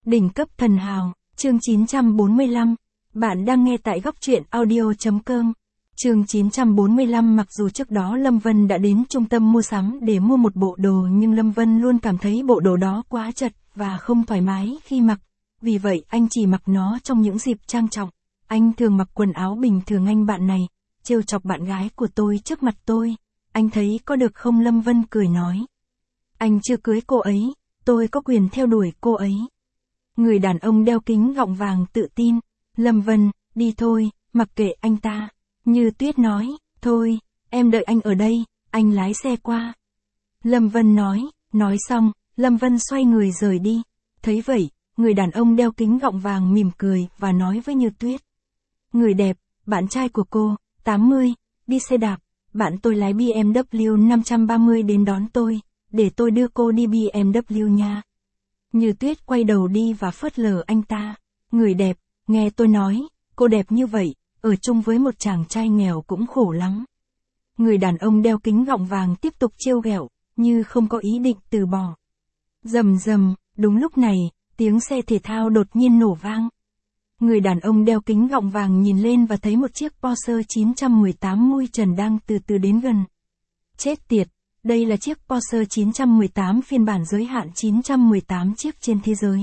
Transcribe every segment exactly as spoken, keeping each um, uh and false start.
Đỉnh cấp thần hào, chương chín trăm bốn mươi lăm. Bạn đang nghe tại góc truyện audio chấm com. Chương chín trăm bốn mươi lăm. Mặc dù trước đó Lâm Vân đã đến trung tâm mua sắm để mua một bộ đồ, nhưng Lâm Vân luôn cảm thấy bộ đồ đó quá chật và không thoải mái khi mặc. Vì vậy anh chỉ mặc nó trong những dịp trang trọng. Anh thường mặc quần áo bình thường. Anh bạn này trêu chọc bạn gái của tôi trước mặt tôi. Anh thấy có được không? Lâm Vân cười nói. Anh chưa cưới cô ấy, tôi có quyền theo đuổi cô ấy. Người đàn ông đeo kính gọng vàng tự tin. Lâm Vân, đi thôi, mặc kệ anh ta. Như Tuyết nói, thôi, em đợi anh ở đây, anh lái xe qua. Lâm Vân nói, nói xong, Lâm Vân xoay người rời đi. Thấy vậy, người đàn ông đeo kính gọng vàng mỉm cười và nói với Như Tuyết. Người đẹp, bạn trai của cô, tám mươi, đi xe đạp, bạn tôi lái bê em vê năm trăm ba mươi đến đón tôi, để tôi đưa cô đi bê em vê nha. Như Tuyết quay đầu đi và phớt lờ anh ta. Người đẹp, nghe tôi nói, cô đẹp như vậy, ở chung với một chàng trai nghèo cũng khổ lắm. Người đàn ông đeo kính gọng vàng tiếp tục trêu ghẹo, như không có ý định từ bỏ. Rầm rầm, đúng lúc này, tiếng xe thể thao đột nhiên nổ vang. Người đàn ông đeo kính gọng vàng nhìn lên và thấy một chiếc Porsche chín trăm mười tám mui trần đang từ từ đến gần. Chết tiệt, đây là chiếc Porsche chín trăm mười tám phiên bản giới hạn chín trăm mười tám chiếc trên thế giới.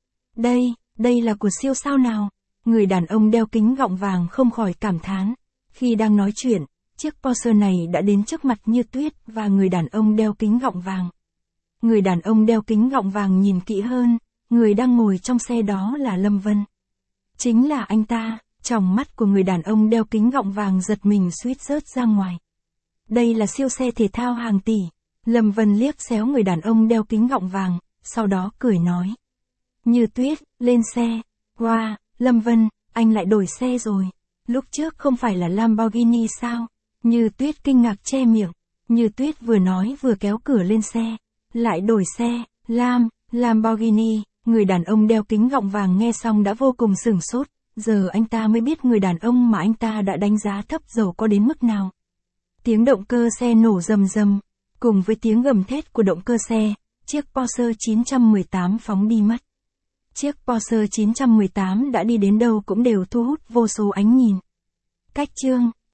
Đây, đây là của siêu sao nào? Người đàn ông đeo kính gọng vàng không khỏi cảm thán. Khi đang nói chuyện, chiếc Porsche này đã đến trước mặt Như Tuyết và người đàn ông đeo kính gọng vàng. Người đàn ông đeo kính gọng vàng nhìn kỹ hơn, người đang ngồi trong xe đó là Lâm Vân. Chính là anh ta. Tròng mắt của người đàn ông đeo kính gọng vàng giật mình suýt rớt ra ngoài. Đây là siêu xe thể thao hàng tỷ. Lâm Vân liếc xéo người đàn ông đeo kính gọng vàng, sau đó cười nói. Như Tuyết, lên xe. Wow, Lâm Vân, anh lại đổi xe rồi. Lúc trước không phải là Lamborghini sao? Như Tuyết kinh ngạc che miệng. Như Tuyết vừa nói vừa kéo cửa lên xe. Lại đổi xe, Lam, Lamborghini. Người đàn ông đeo kính gọng vàng nghe xong đã vô cùng sửng sốt. Giờ anh ta mới biết người đàn ông mà anh ta đã đánh giá thấp giàu có đến mức nào. Tiếng động cơ xe nổ rầm rầm, cùng với tiếng gầm thét của động cơ xe, chiếc Porsche chín trăm mười tám phóng đi mất. Chiếc Porsche chín trăm mười tám đã đi đến đâu cũng đều thu hút vô số ánh nhìn. Cách chương